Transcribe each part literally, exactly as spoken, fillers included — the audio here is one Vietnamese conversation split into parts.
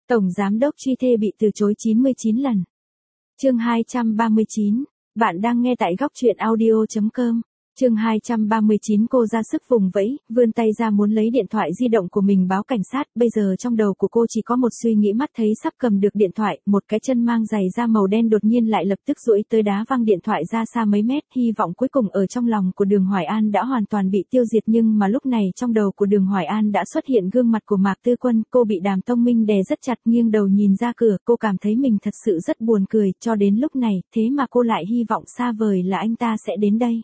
Tổng giám đốc truy thê bị từ chối chín mươi chín lần. Chương hai trăm ba mươi chín. Bạn đang nghe tại góc truyện audio chấm com. Chương hai trăm ba mươi chín. Cô ra sức vùng vẫy, vươn tay ra muốn lấy điện thoại di động của mình báo cảnh sát. Bây giờ trong đầu của cô chỉ có một suy nghĩ, mắt thấy sắp cầm được điện thoại, một cái chân mang giày da màu đen đột nhiên lại lập tức duỗi tới đá văng điện thoại ra xa mấy mét. Hy vọng cuối cùng ở trong lòng của Đường Hoài An đã hoàn toàn bị tiêu diệt, nhưng mà lúc này trong đầu của Đường Hoài An đã xuất hiện gương mặt của Mạc Tư Quân. Cô bị Đàm Tông Minh đè rất chặt, nghiêng đầu nhìn ra cửa, cô cảm thấy mình thật sự rất buồn cười, cho đến lúc này, thế mà cô lại hy vọng xa vời là anh ta sẽ đến đây.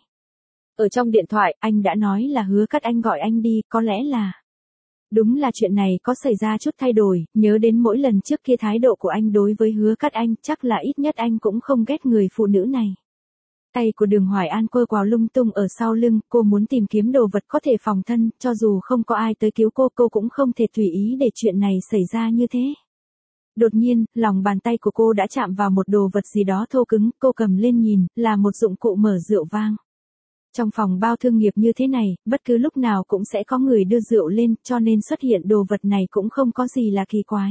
Ở trong điện thoại, anh đã nói là Hứa Cát Anh gọi anh đi, có lẽ là... Đúng là chuyện này có xảy ra chút thay đổi, nhớ đến mỗi lần trước kia thái độ của anh đối với Hứa Cát Anh, chắc là ít nhất anh cũng không ghét người phụ nữ này. Tay của Đường Hoài An quơ quào lung tung ở sau lưng, cô muốn tìm kiếm đồ vật có thể phòng thân, cho dù không có ai tới cứu cô, cô cũng không thể tùy ý để chuyện này xảy ra như thế. Đột nhiên, lòng bàn tay của cô đã chạm vào một đồ vật gì đó thô cứng, cô cầm lên nhìn, là một dụng cụ mở rượu vang. Trong phòng bao thương nghiệp như thế này, bất cứ lúc nào cũng sẽ có người đưa rượu lên, cho nên xuất hiện đồ vật này cũng không có gì là kỳ quái.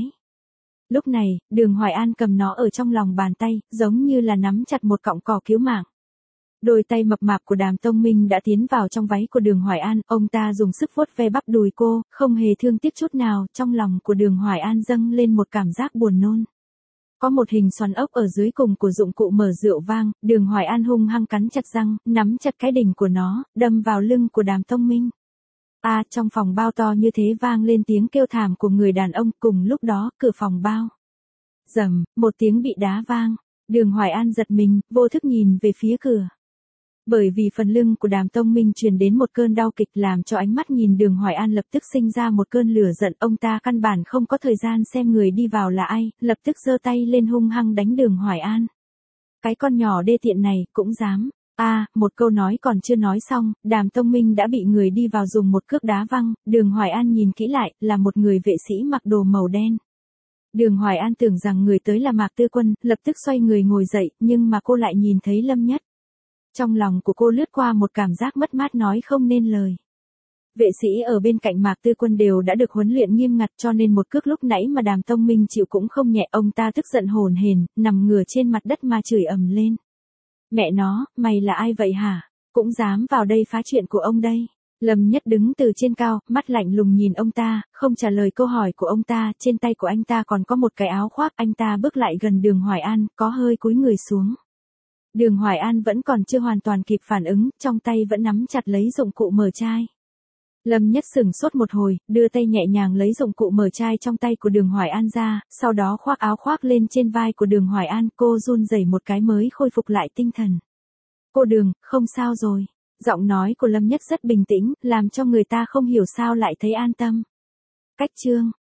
Lúc này, Đường Hoài An cầm nó ở trong lòng bàn tay, giống như là nắm chặt một cọng cỏ cứu mạng. Đôi tay mập mạp của Đàm Tông Minh đã tiến vào trong váy của Đường Hoài An, ông ta dùng sức vuốt ve bắp đùi cô, không hề thương tiếc chút nào. Trong lòng của Đường Hoài An dâng lên một cảm giác buồn nôn. Có một hình xoắn ốc ở dưới cùng của dụng cụ mở rượu vang, Đường Hoài An hung hăng cắn chặt răng, nắm chặt cái đỉnh của nó, đâm vào lưng của Đàm Tông Minh. A, à, trong phòng bao to như thế vang lên tiếng kêu thảm của người đàn ông, cùng lúc đó, cửa phòng bao. Rầm, một tiếng bị đá vang. Đường Hoài An giật mình, vô thức nhìn về phía cửa. Bởi vì phần lưng của Đàm Tông Minh truyền đến một cơn đau kịch, làm cho ánh mắt nhìn Đường Hoài An lập tức sinh ra một cơn lửa giận. Ông ta căn bản không có thời gian xem người đi vào là ai, lập tức giơ tay lên hung hăng đánh Đường Hoài An. Cái con nhỏ đê tiện này, cũng dám. A, à, một câu nói còn chưa nói xong, Đàm Tông Minh đã bị người đi vào dùng một cước đá văng. Đường Hoài An nhìn kỹ lại, là một người vệ sĩ mặc đồ màu đen. Đường Hoài An tưởng rằng người tới là Mạc Tư Quân, lập tức xoay người ngồi dậy, nhưng mà cô lại nhìn thấy Lâm Nhất. Trong lòng của cô lướt qua một cảm giác mất mát nói không nên lời. Vệ sĩ ở bên cạnh Mạc Tư Quân đều đã được huấn luyện nghiêm ngặt, cho nên một cước lúc nãy mà Đàm Tông Minh chịu cũng không nhẹ. Ông ta tức giận hồn hển, nằm ngửa trên mặt đất mà chửi ầm lên. Mẹ nó, mày là ai vậy hả? Cũng dám vào đây phá chuyện của ông đây. Lâm Nhất đứng từ trên cao, mắt lạnh lùng nhìn ông ta, không trả lời câu hỏi của ông ta. Trên tay của anh ta còn có một cái áo khoác. Anh ta bước lại gần Đường Hoài An, có hơi cúi người xuống. Đường Hoài An vẫn còn chưa hoàn toàn kịp phản ứng, trong tay vẫn nắm chặt lấy dụng cụ mở chai. Lâm Nhất sửng sốt một hồi, đưa tay nhẹ nhàng lấy dụng cụ mở chai trong tay của Đường Hoài An ra, sau đó khoác áo khoác lên trên vai của Đường Hoài An. Cô run rẩy một cái mới khôi phục lại tinh thần. Cô Đường, không sao rồi. Giọng nói của Lâm Nhất rất bình tĩnh, làm cho người ta không hiểu sao lại thấy an tâm. Cách chương.